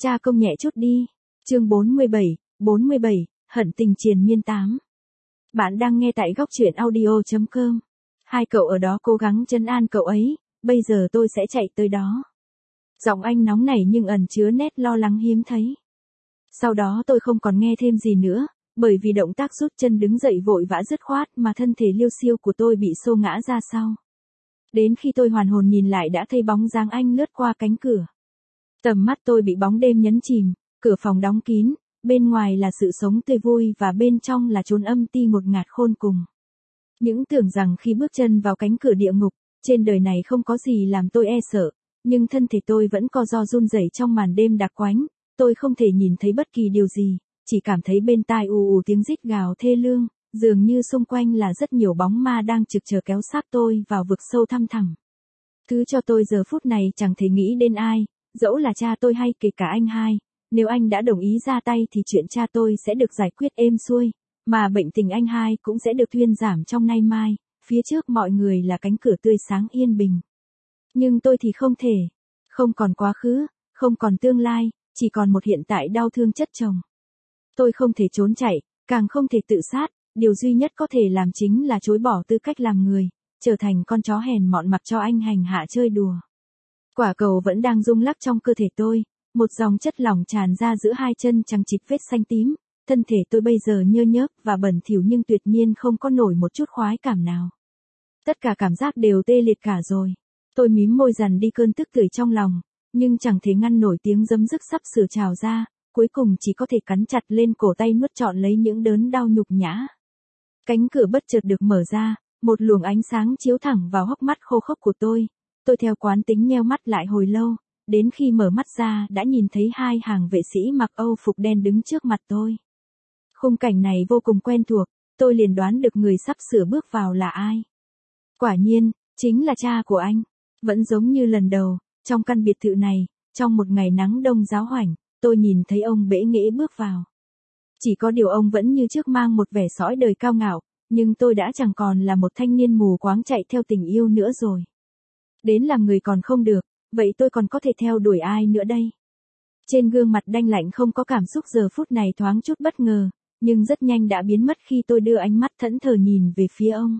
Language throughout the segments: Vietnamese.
Cha công nhẹ chút đi. Chương 47, hận tình triền miên 8. Bạn đang nghe tại góc truyện audio.com. Hai cậu ở đó cố gắng trấn an cậu ấy, bây giờ tôi sẽ chạy tới đó. Giọng anh nóng nảy nhưng ẩn chứa nét lo lắng hiếm thấy. Sau đó tôi không còn nghe thêm gì nữa, bởi vì động tác rút chân đứng dậy vội vã dứt khoát mà thân thể liêu xiêu của tôi bị xô ngã ra sau. Đến khi tôi hoàn hồn nhìn lại đã thấy bóng dáng anh lướt qua cánh cửa. Tầm mắt tôi bị bóng đêm nhấn chìm, cửa phòng đóng kín, bên ngoài là sự sống tươi vui và bên trong là chốn âm ti ngột ngạt khôn cùng. Những tưởng rằng khi bước chân vào cánh cửa địa ngục, trên đời này không có gì làm tôi e sợ, nhưng thân thể tôi vẫn co ro run rẩy trong màn đêm đặc quánh, tôi không thể nhìn thấy bất kỳ điều gì, chỉ cảm thấy bên tai ù ù tiếng rít gào thê lương, dường như xung quanh là rất nhiều bóng ma đang trực chờ kéo xác tôi vào vực sâu thăm thẳm. Thứ cho tôi giờ phút này chẳng thể nghĩ đến ai, dẫu là cha tôi hay kể cả anh hai, nếu anh đã đồng ý ra tay thì chuyện cha tôi sẽ được giải quyết êm xuôi, mà bệnh tình anh hai cũng sẽ được thuyên giảm trong nay mai, phía trước mọi người là cánh cửa tươi sáng yên bình. Nhưng tôi thì không thể, không còn quá khứ, không còn tương lai, chỉ còn một hiện tại đau thương chất chồng. Tôi không thể trốn chạy, càng không thể tự sát, điều duy nhất có thể làm chính là chối bỏ tư cách làm người, trở thành con chó hèn mọn mặc cho anh hành hạ chơi đùa. Quả cầu vẫn đang rung lắc trong cơ thể tôi, một dòng chất lỏng tràn ra giữa hai chân chằng chịt vết xanh tím, thân thể tôi bây giờ nhơ nhớp và bẩn thỉu nhưng tuyệt nhiên không có nổi một chút khoái cảm nào. Tất cả cảm giác đều tê liệt cả rồi. Tôi mím môi dằn đi cơn tức tưởi trong lòng, nhưng chẳng thể ngăn nổi tiếng dấm dứt sắp sửa trào ra, cuối cùng chỉ có thể cắn chặt lên cổ tay nuốt trọn lấy những đớn đau nhục nhã. Cánh cửa bất chợt được mở ra, một luồng ánh sáng chiếu thẳng vào hốc mắt khô khốc của tôi. Tôi theo quán tính nheo mắt lại hồi lâu, đến khi mở mắt ra đã nhìn thấy hai hàng vệ sĩ mặc âu phục đen đứng trước mặt tôi. Khung cảnh này vô cùng quen thuộc, tôi liền đoán được người sắp sửa bước vào là ai. Quả nhiên, chính là cha của anh. Vẫn giống như lần đầu, trong căn biệt thự này, trong một ngày nắng đông ráo hoảnh, tôi nhìn thấy ông bẽ nghễ bước vào. Chỉ có điều ông vẫn như trước mang một vẻ sõi đời cao ngạo, nhưng tôi đã chẳng còn là một thanh niên mù quáng chạy theo tình yêu nữa rồi. Đến làm người còn không được, vậy tôi còn có thể theo đuổi ai nữa đây? Trên gương mặt đanh lạnh không có cảm xúc giờ phút này thoáng chút bất ngờ, nhưng rất nhanh đã biến mất khi tôi đưa ánh mắt thẫn thờ nhìn về phía ông.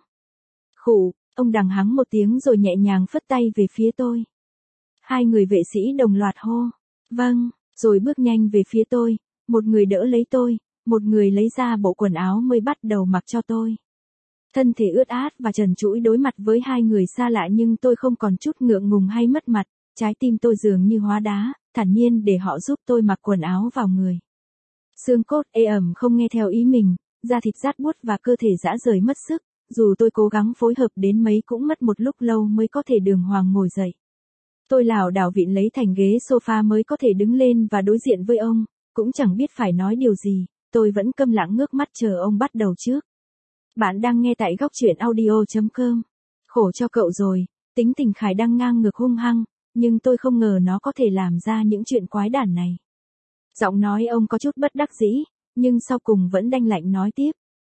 Khụ, ông đằng hắng một tiếng rồi nhẹ nhàng phất tay về phía tôi. Hai người vệ sĩ đồng loạt hô, vâng, rồi bước nhanh về phía tôi, một người đỡ lấy tôi, một người lấy ra bộ quần áo mới bắt đầu mặc cho tôi. Thân thể ướt át và trần trụi đối mặt với hai người xa lạ nhưng tôi không còn chút ngượng ngùng hay mất mặt, trái tim tôi dường như hóa đá, thản nhiên để họ giúp tôi mặc quần áo vào người. Xương cốt ê ẩm không nghe theo ý mình, da thịt rát buốt và cơ thể rã rời mất sức, dù tôi cố gắng phối hợp đến mấy cũng mất một lúc lâu mới có thể đường hoàng ngồi dậy. Tôi lảo đảo vịn lấy thành ghế sofa mới có thể đứng lên và đối diện với ông, cũng chẳng biết phải nói điều gì, tôi vẫn câm lặng ngước mắt chờ ông bắt đầu trước. Bạn đang nghe tại góc truyện audio.com. Khổ cho cậu rồi, tính tình Khải đang ngang ngược hung hăng, nhưng tôi không ngờ nó có thể làm ra những chuyện quái đản này. Giọng nói ông có chút bất đắc dĩ, nhưng sau cùng vẫn đanh lạnh nói tiếp.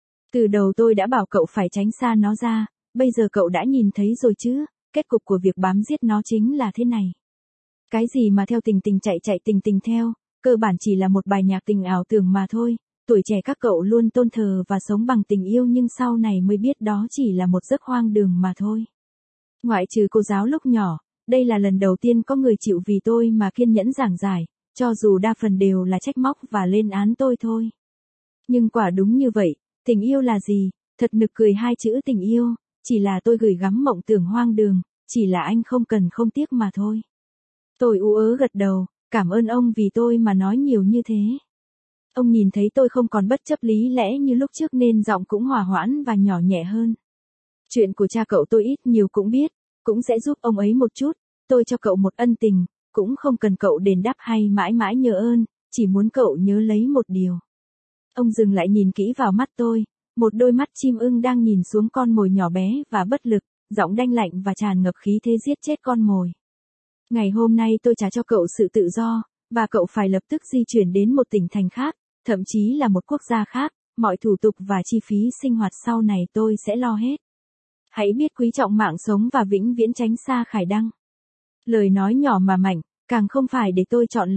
Từ đầu tôi đã bảo cậu phải tránh xa nó ra, bây giờ cậu đã nhìn thấy rồi chứ, kết cục của việc bám giết nó chính là thế này. Cái gì mà theo tình tình chạy chạy tình tình theo, cơ bản chỉ là một bài nhạc tình ảo tưởng mà thôi. Tuổi trẻ các cậu luôn tôn thờ và sống bằng tình yêu nhưng sau này mới biết đó chỉ là một giấc hoang đường mà thôi. Ngoại trừ cô giáo lúc nhỏ, đây là lần đầu tiên có người chịu vì tôi mà kiên nhẫn giảng giải, cho dù đa phần đều là trách móc và lên án tôi thôi. Nhưng quả đúng như vậy, tình yêu là gì? Thật nực cười hai chữ tình yêu, chỉ là tôi gửi gắm mộng tưởng hoang đường, chỉ là anh không cần không tiếc mà thôi. Tôi ú ớ gật đầu, cảm ơn ông vì tôi mà nói nhiều như thế. Ông nhìn thấy tôi không còn bất chấp lý lẽ như lúc trước nên giọng cũng hòa hoãn và nhỏ nhẹ hơn. Chuyện của cha cậu tôi ít nhiều cũng biết, cũng sẽ giúp ông ấy một chút, tôi cho cậu một ân tình, cũng không cần cậu đền đáp hay mãi mãi nhớ ơn, chỉ muốn cậu nhớ lấy một điều. Ông dừng lại nhìn kỹ vào mắt tôi, một đôi mắt chim ưng đang nhìn xuống con mồi nhỏ bé và bất lực, giọng đanh lạnh và tràn ngập khí thế giết chết con mồi. Ngày hôm nay tôi trả cho cậu sự tự do, và cậu phải lập tức di chuyển đến một tỉnh thành khác, thậm chí là một quốc gia khác, mọi thủ tục và chi phí sinh hoạt sau này tôi sẽ lo hết. Hãy biết quý trọng mạng sống và vĩnh viễn tránh xa Khải Đăng. Lời nói nhỏ mà mạnh, càng không phải để tôi chọn lựa,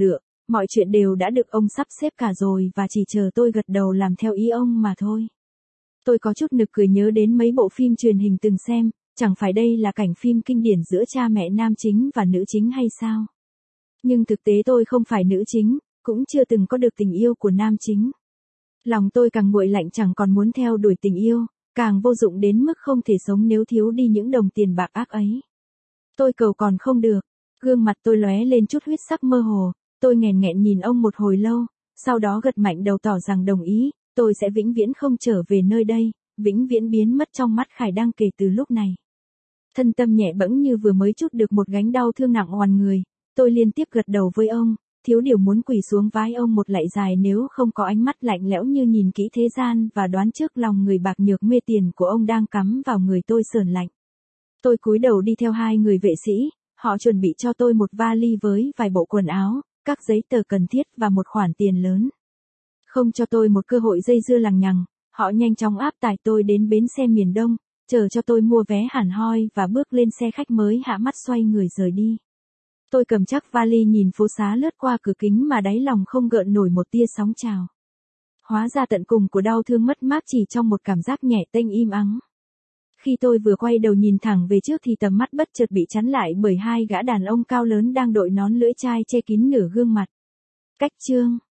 Mọi chuyện đều đã được ông sắp xếp cả rồi và chỉ chờ tôi gật đầu làm theo ý ông mà thôi. Tôi có chút nực cười nhớ đến mấy bộ phim truyền hình từng xem, chẳng phải đây là cảnh phim kinh điển giữa cha mẹ nam chính và nữ chính hay sao? Nhưng thực tế tôi không phải nữ chính, cũng chưa từng có được tình yêu của nam chính. Lòng tôi càng nguội lạnh chẳng còn muốn theo đuổi tình yêu, càng vô dụng đến mức không thể sống nếu thiếu đi những đồng tiền bạc ác ấy. Tôi cầu còn không được, gương mặt tôi lóe lên chút huyết sắc mơ hồ, tôi nghẹn nghẹn nhìn ông một hồi lâu, sau đó gật mạnh đầu tỏ rằng đồng ý, tôi sẽ vĩnh viễn không trở về nơi đây, vĩnh viễn biến mất trong mắt Khải Đăng kể từ lúc này. Thân tâm nhẹ bẫng như vừa mới trút được một gánh đau thương nặng oằn người, tôi liên tiếp gật đầu với ông, thiếu điều muốn quỳ xuống vái ông một lạy dài nếu không có ánh mắt lạnh lẽo như nhìn kỹ thế gian và đoán trước lòng người bạc nhược mê tiền của ông đang cắm vào người tôi sờn lạnh. Tôi cúi đầu đi theo hai người vệ sĩ, họ chuẩn bị cho tôi một vali với vài bộ quần áo, các giấy tờ cần thiết và một khoản tiền lớn. Không cho tôi một cơ hội dây dưa lằng nhằng, họ nhanh chóng áp tải tôi đến bến xe miền Đông, chờ cho tôi mua vé hẳn hoi và bước lên xe khách mới hạ mắt xoay người rời đi. Tôi cầm chắc vali nhìn phố xá lướt qua cửa kính mà đáy lòng không gợn nổi một tia sóng trào. Hóa ra tận cùng của đau thương mất mát chỉ trong một cảm giác nhẹ tênh im ắng. Khi tôi vừa quay đầu nhìn thẳng về trước thì tầm mắt bất chợt bị chắn lại bởi hai gã đàn ông cao lớn đang đội nón lưỡi chai che kín nửa gương mặt. Cách chương